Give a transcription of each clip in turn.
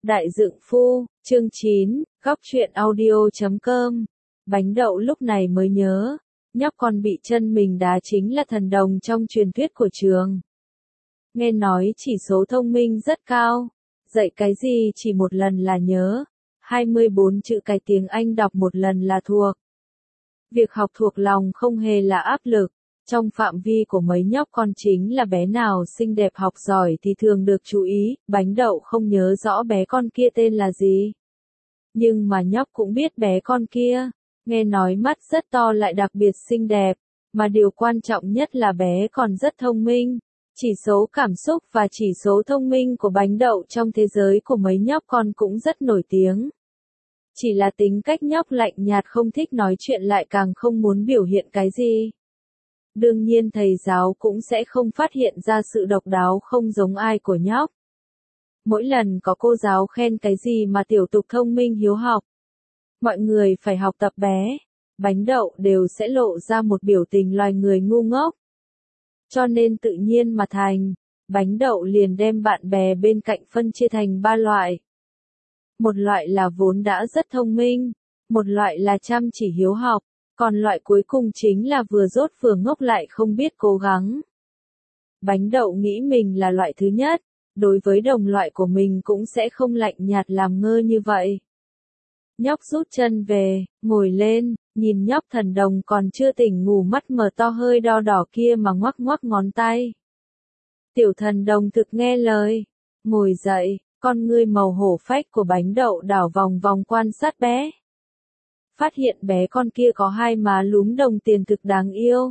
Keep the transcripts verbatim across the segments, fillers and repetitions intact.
Đại Dượng Phu, chương chín, góc truyện audio chấm com. Bánh đậu lúc này mới nhớ, nhóc con bị chân mình đá chính là thần đồng trong truyền thuyết của trường. Nghe nói chỉ số thông minh rất cao, dạy cái gì chỉ một lần là nhớ, hai mươi bốn chữ cái tiếng Anh đọc một lần là thuộc. Việc học thuộc lòng không hề là áp lực. Trong phạm vi của mấy nhóc con chính là bé nào xinh đẹp học giỏi thì thường được chú ý, bánh đậu không nhớ rõ bé con kia tên là gì. Nhưng mà nhóc cũng biết bé con kia, nghe nói mắt rất to lại đặc biệt xinh đẹp, mà điều quan trọng nhất là bé còn rất thông minh. Chỉ số cảm xúc và chỉ số thông minh của bánh đậu trong thế giới của mấy nhóc con cũng rất nổi tiếng. Chỉ là tính cách nhóc lạnh nhạt không thích nói chuyện lại càng không muốn biểu hiện cái gì. Đương nhiên thầy giáo cũng sẽ không phát hiện ra sự độc đáo không giống ai của nhóc. Mỗi lần có cô giáo khen cái gì mà tiểu tục thông minh hiếu học, mọi người phải học tập bé, bánh đậu đều sẽ lộ ra một biểu tình loài người ngu ngốc. Cho nên tự nhiên mà thành, bánh đậu liền đem bạn bè bên cạnh phân chia thành ba loại. Một loại là vốn đã rất thông minh, một loại là chăm chỉ hiếu học. Còn loại cuối cùng chính là vừa dốt vừa ngốc lại không biết cố gắng. Bánh đậu nghĩ mình là loại thứ nhất, đối với đồng loại của mình cũng sẽ không lạnh nhạt làm ngơ như vậy. Nhóc rút chân về, ngồi lên, nhìn nhóc thần đồng còn chưa tỉnh ngủ mắt mở to hơi đo đỏ kia mà ngoắc ngoắc ngón tay. Tiểu thần đồng thực nghe lời, ngồi dậy, con ngươi màu hổ phách của bánh đậu đảo vòng vòng quan sát bé. Phát hiện bé con kia có hai má lúm đồng tiền thực đáng yêu.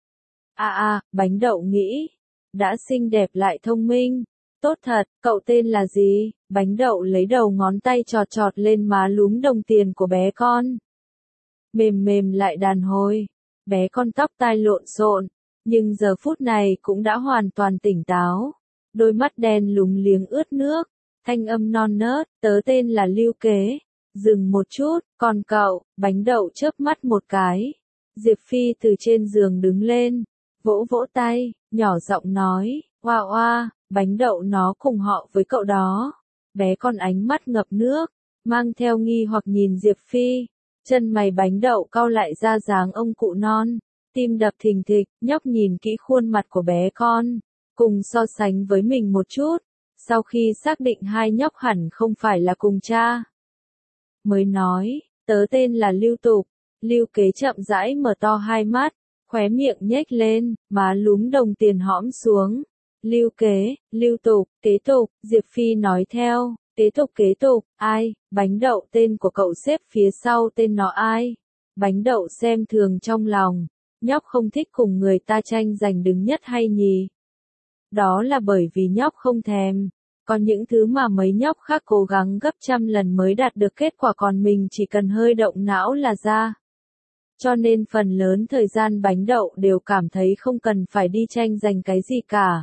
À à, bánh đậu nghĩ, đã xinh đẹp lại thông minh, tốt thật, cậu tên là gì? Bánh đậu lấy đầu ngón tay chọt chọt lên má lúm đồng tiền của bé con. Mềm mềm lại đàn hồi, bé con tóc tai lộn xộn, nhưng giờ phút này cũng đã hoàn toàn tỉnh táo. Đôi mắt đen lúng liếng ướt nước, thanh âm non nớt, tớ tên là Lưu Kế. Dừng một chút, còn cậu, bánh đậu chớp mắt một cái. Diệp Phi từ trên giường đứng lên, vỗ vỗ tay, nhỏ giọng nói, oa oa, bánh đậu nó cùng họ với cậu đó. Bé con ánh mắt ngập nước, mang theo nghi hoặc nhìn Diệp Phi, chân mày bánh đậu cau lại ra dáng ông cụ non, tim đập thình thịch, nhóc nhìn kỹ khuôn mặt của bé con, cùng so sánh với mình một chút, sau khi xác định hai nhóc hẳn không phải là cùng cha. Mới nói, tớ tên là Lưu Tục. Lưu Kế chậm rãi mở to hai mắt, khóe miệng nhếch lên, má lúm đồng tiền hõm xuống. Lưu Kế, Lưu Tục, Kế Tục, Diệp Phi nói theo, Kế Tục Kế Tục, ai, bánh đậu tên của cậu xếp phía sau tên nó ai? Bánh đậu xem thường trong lòng, nhóc không thích cùng người ta tranh giành đứng nhất hay nhì. Đó là bởi vì nhóc không thèm. Có những thứ mà mấy nhóc khác cố gắng gấp trăm lần mới đạt được kết quả còn mình chỉ cần hơi động não là ra. Cho nên phần lớn thời gian bánh đậu đều cảm thấy không cần phải đi tranh giành cái gì cả.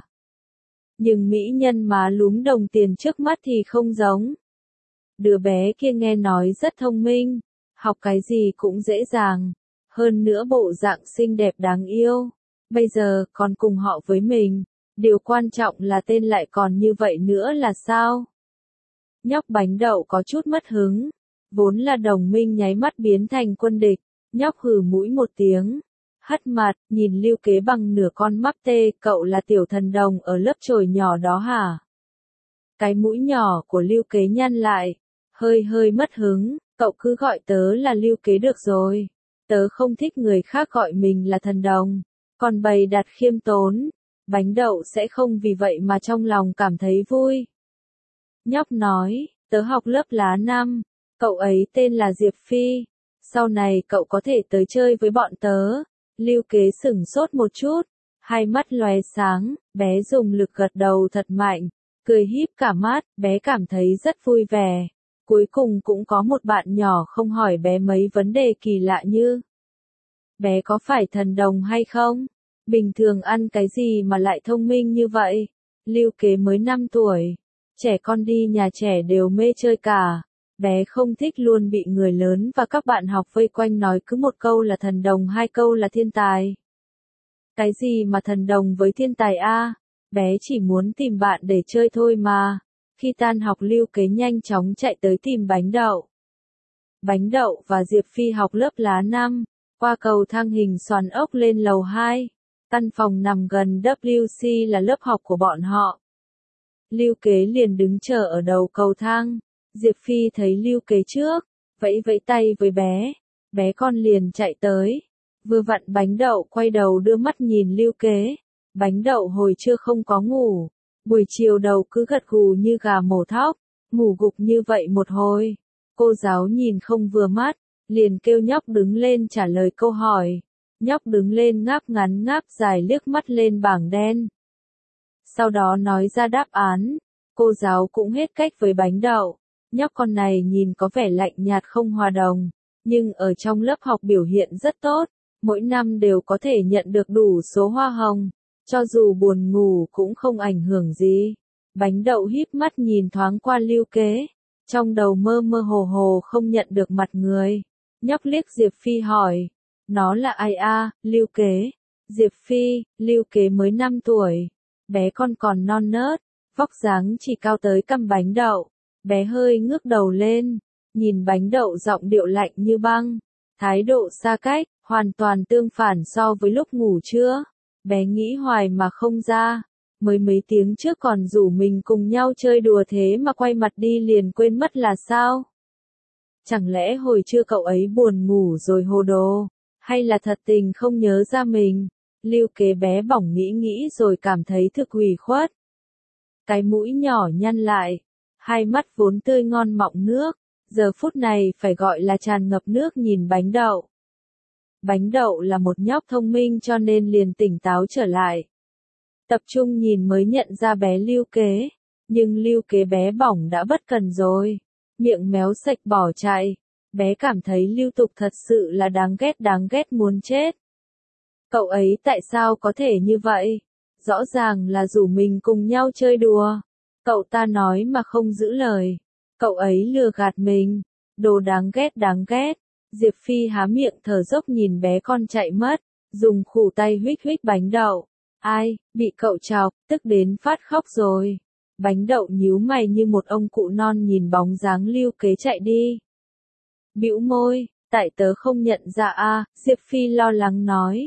Nhưng mỹ nhân má lúm đồng tiền trước mắt thì không giống. Đứa bé kia nghe nói rất thông minh, học cái gì cũng dễ dàng, hơn nữa bộ dạng xinh đẹp đáng yêu, bây giờ còn cùng họ với mình. Điều quan trọng là tên lại còn như vậy nữa là sao? Nhóc bánh đậu có chút mất hứng, vốn là đồng minh nháy mắt biến thành quân địch, nhóc hừ mũi một tiếng, hất mặt, nhìn Lưu Kế bằng nửa con mắt tê, cậu là tiểu thần đồng ở lớp chổi nhỏ đó hả? Cái mũi nhỏ của Lưu Kế nhăn lại, hơi hơi mất hứng, cậu cứ gọi tớ là Lưu Kế được rồi, tớ không thích người khác gọi mình là thần đồng, còn bày đặt khiêm tốn. Bánh đậu sẽ không vì vậy mà trong lòng cảm thấy vui. Nhóc nói, tớ học lớp lá năm, cậu ấy tên là Diệp Phi, sau này cậu có thể tới chơi với bọn tớ. Lưu Kế sửng sốt một chút, hai mắt lóe sáng, bé dùng lực gật đầu thật mạnh, cười híp cả mắt, bé cảm thấy rất vui vẻ. Cuối cùng cũng có một bạn nhỏ không hỏi bé mấy vấn đề kỳ lạ như: bé có phải thần đồng hay không? Bình thường ăn cái gì mà lại thông minh như vậy? Lưu Kế mới năm tuổi. Trẻ con đi nhà trẻ đều mê chơi cả. Bé không thích luôn bị người lớn và các bạn học vây quanh nói cứ một câu là thần đồng hai câu là thiên tài. Cái gì mà thần đồng với thiên tài a? Bé chỉ muốn tìm bạn để chơi thôi mà. Khi tan học Lưu Kế nhanh chóng chạy tới tìm Bánh Đậu. Bánh Đậu và Diệp Phi học lớp lá năm, qua cầu thang hình xoắn ốc lên lầu hai. Căn phòng nằm gần W C là lớp học của bọn họ. Lưu Kế liền đứng chờ ở đầu cầu thang. Diệp Phi thấy Lưu Kế trước, vẫy vẫy tay với bé. Bé con liền chạy tới. Vừa vặn Bánh Đậu quay đầu đưa mắt nhìn Lưu Kế. Bánh Đậu hồi trưa không có ngủ. Buổi chiều đầu cứ gật gù như gà mổ thóc. Ngủ gục như vậy một hồi. Cô giáo nhìn không vừa mắt, liền kêu nhóc đứng lên trả lời câu hỏi. Nhóc đứng lên ngáp ngắn ngáp dài liếc mắt lên bảng đen. Sau đó nói ra đáp án. Cô giáo cũng hết cách với Bánh Đậu. Nhóc con này nhìn có vẻ lạnh nhạt không hòa đồng, nhưng ở trong lớp học biểu hiện rất tốt. Mỗi năm đều có thể nhận được đủ số hoa hồng. Cho dù buồn ngủ cũng không ảnh hưởng gì. Bánh Đậu híp mắt nhìn thoáng qua Lưu Kế. Trong đầu mơ mơ hồ hồ không nhận được mặt người. Nhóc liếc Diệp Phi hỏi. Nó là ai a? Lưu Kế. Diệp Phi, Lưu Kế mới năm tuổi. Bé con còn non nớt, vóc dáng chỉ cao tới cằm Bánh Đậu. Bé hơi ngước đầu lên, nhìn Bánh Đậu giọng điệu lạnh như băng. Thái độ xa cách, hoàn toàn tương phản so với lúc ngủ trưa. Bé nghĩ hoài mà không ra. Mới mấy tiếng trước còn rủ mình cùng nhau chơi đùa thế mà quay mặt đi liền quên mất là sao? Chẳng lẽ hồi trưa cậu ấy buồn ngủ rồi hồ đồ? Hay là thật tình không nhớ ra mình? Lưu Kế bé bỏng nghĩ nghĩ rồi cảm thấy thực ủy khuất. Cái mũi nhỏ nhăn lại. Hai mắt vốn tươi ngon mọng nước. Giờ phút này phải gọi là tràn ngập nước nhìn Bánh Đậu. Bánh Đậu là một nhóc thông minh cho nên liền tỉnh táo trở lại. Tập trung nhìn mới nhận ra bé Lưu Kế. Nhưng Lưu Kế bé bỏng đã bất cần rồi. Miệng méo sạch bỏ chạy. Bé cảm thấy Lưu Tục thật sự là đáng ghét đáng ghét muốn chết. Cậu ấy tại sao có thể như vậy? Rõ ràng là rủ mình cùng nhau chơi đùa. Cậu ta nói mà không giữ lời. Cậu ấy lừa gạt mình. Đồ đáng ghét đáng ghét. Diệp Phi há miệng thở dốc nhìn bé con chạy mất. Dùng khủ tay huých huých Bánh Đậu. Ai, bị cậu chọc, tức đến phát khóc rồi. Bánh Đậu nhíu mày như một ông cụ non nhìn bóng dáng Lưu Kế chạy đi. Bĩu môi, tại tớ không nhận ra a, Diệp Phi lo lắng nói.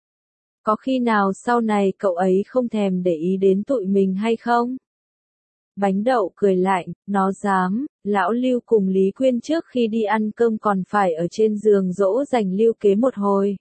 Có khi nào sau này cậu ấy không thèm để ý đến tụi mình hay không? Bánh Đậu cười lạnh, nó dám, lão Lưu cùng Lý Quyên trước khi đi ăn cơm còn phải ở trên giường dỗ dành Lưu Kế một hồi.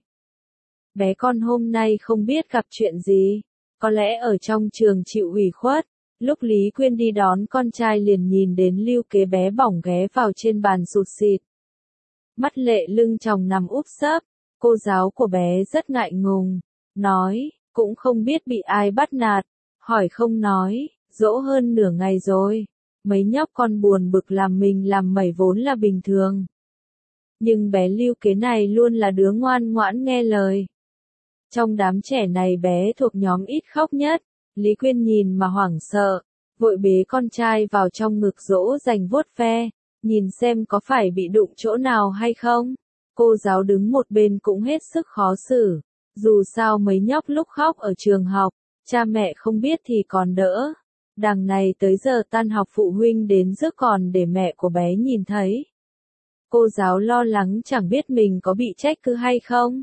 Bé con hôm nay không biết gặp chuyện gì, có lẽ ở trong trường chịu ủy khuất. Lúc Lý Quyên đi đón con trai liền nhìn đến Lưu Kế bé bỏng ghé vào trên bàn sụt sịt. Mắt lệ lưng tròng nằm úp sấp, cô giáo của bé rất ngại ngùng, nói, cũng không biết bị ai bắt nạt, hỏi không nói, dỗ hơn nửa ngày rồi. Mấy nhóc con buồn bực làm mình làm mẩy vốn là bình thường. Nhưng bé Lưu Kế này luôn là đứa ngoan ngoãn nghe lời. Trong đám trẻ này bé thuộc nhóm ít khóc nhất. Lý Quyên nhìn mà hoảng sợ, vội bế con trai vào trong ngực dỗ dành vuốt ve, nhìn xem có phải bị đụng chỗ nào hay không. Cô giáo đứng một bên cũng hết sức khó xử, dù sao mấy nhóc lúc khóc ở trường học, cha mẹ không biết thì còn đỡ. Đằng này tới giờ tan học phụ huynh đến rước còn để mẹ của bé nhìn thấy. Cô giáo lo lắng chẳng biết mình có bị trách cứ hay không.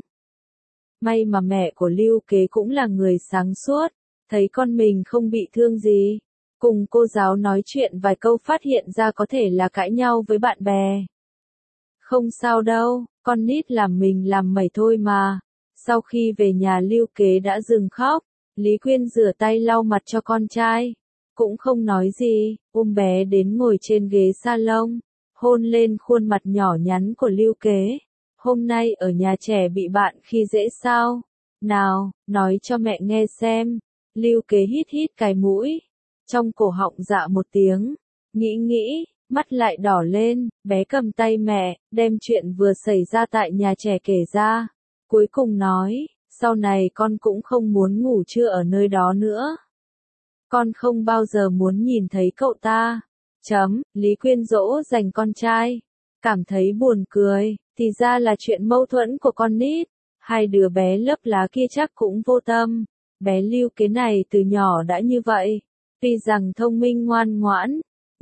May mà mẹ của Lưu Kế cũng là người sáng suốt. Thấy con mình không bị thương gì, cùng cô giáo nói chuyện vài câu phát hiện ra có thể là cãi nhau với bạn bè. Không sao đâu, con nít làm mình làm mẩy thôi mà. Sau khi về nhà Lưu Kế đã dừng khóc, Lý Quyên rửa tay lau mặt cho con trai. Cũng không nói gì, ôm bé đến ngồi trên ghế salon, hôn lên khuôn mặt nhỏ nhắn của Lưu Kế. Hôm nay ở nhà trẻ bị bạn khi dễ sao? Nào, nói cho mẹ nghe xem. Lưu Kế hít hít cái mũi, trong cổ họng dạ một tiếng, nghĩ nghĩ, mắt lại đỏ lên, bé cầm tay mẹ, đem chuyện vừa xảy ra tại nhà trẻ kể ra, cuối cùng nói, sau này con cũng không muốn ngủ trưa ở nơi đó nữa. Con không bao giờ muốn nhìn thấy cậu ta. Chấm, Lý Quyên dỗ dành con trai, cảm thấy buồn cười, thì ra là chuyện mâu thuẫn của con nít, hai đứa bé lấp lá kia chắc cũng vô tâm. Bé Lưu Kế này từ nhỏ đã như vậy, tuy rằng thông minh ngoan ngoãn,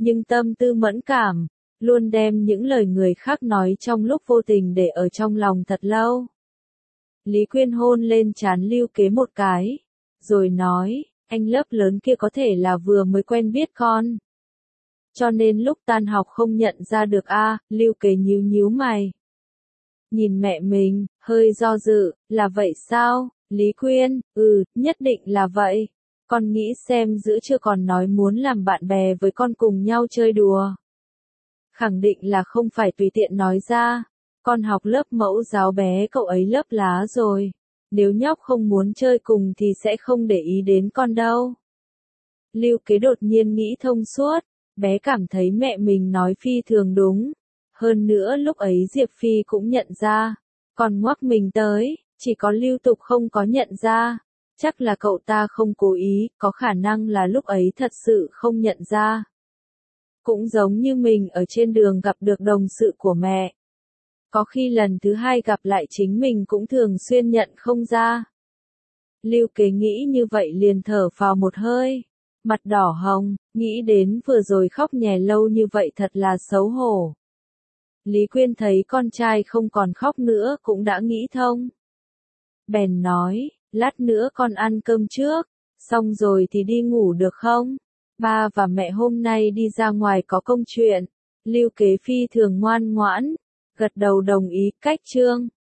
nhưng tâm tư mẫn cảm, luôn đem những lời người khác nói trong lúc vô tình để ở trong lòng thật lâu. Lý Quyên hôn lên trán Lưu Kế một cái, rồi nói, anh lớp lớn kia có thể là vừa mới quen biết con. Cho nên lúc tan học không nhận ra được a. À, Lưu Kế nhíu nhíu mày. Nhìn mẹ mình, hơi do dự, là vậy sao? Lý Quyên, ừ, nhất định là vậy. Con nghĩ xem giữa chưa còn nói muốn làm bạn bè với con cùng nhau chơi đùa. Khẳng định là không phải tùy tiện nói ra. Con học lớp mẫu giáo bé cậu ấy lớp lá rồi. Nếu nhóc không muốn chơi cùng thì sẽ không để ý đến con đâu. Lưu Kế đột nhiên nghĩ thông suốt. Bé cảm thấy mẹ mình nói phi thường đúng. Hơn nữa lúc ấy Diệp Phi cũng nhận ra. Còn ngoắc mình tới, chỉ có Lưu Tục không có nhận ra. Chắc là cậu ta không cố ý, có khả năng là lúc ấy thật sự không nhận ra. Cũng giống như mình ở trên đường gặp được đồng sự của mẹ. Có khi lần thứ hai gặp lại chính mình cũng thường xuyên nhận không ra. Lưu Kế nghĩ như vậy liền thở phào một hơi. Mặt đỏ hồng, nghĩ đến vừa rồi khóc nhè lâu như vậy thật là xấu hổ. Lý Quyên thấy con trai không còn khóc nữa cũng đã nghĩ thông. Bèn nói, lát nữa con ăn cơm trước, xong rồi thì đi ngủ được không? Ba và mẹ hôm nay đi ra ngoài có công chuyện. Lưu Kế phi thường ngoan ngoãn, gật đầu đồng ý, cách chương.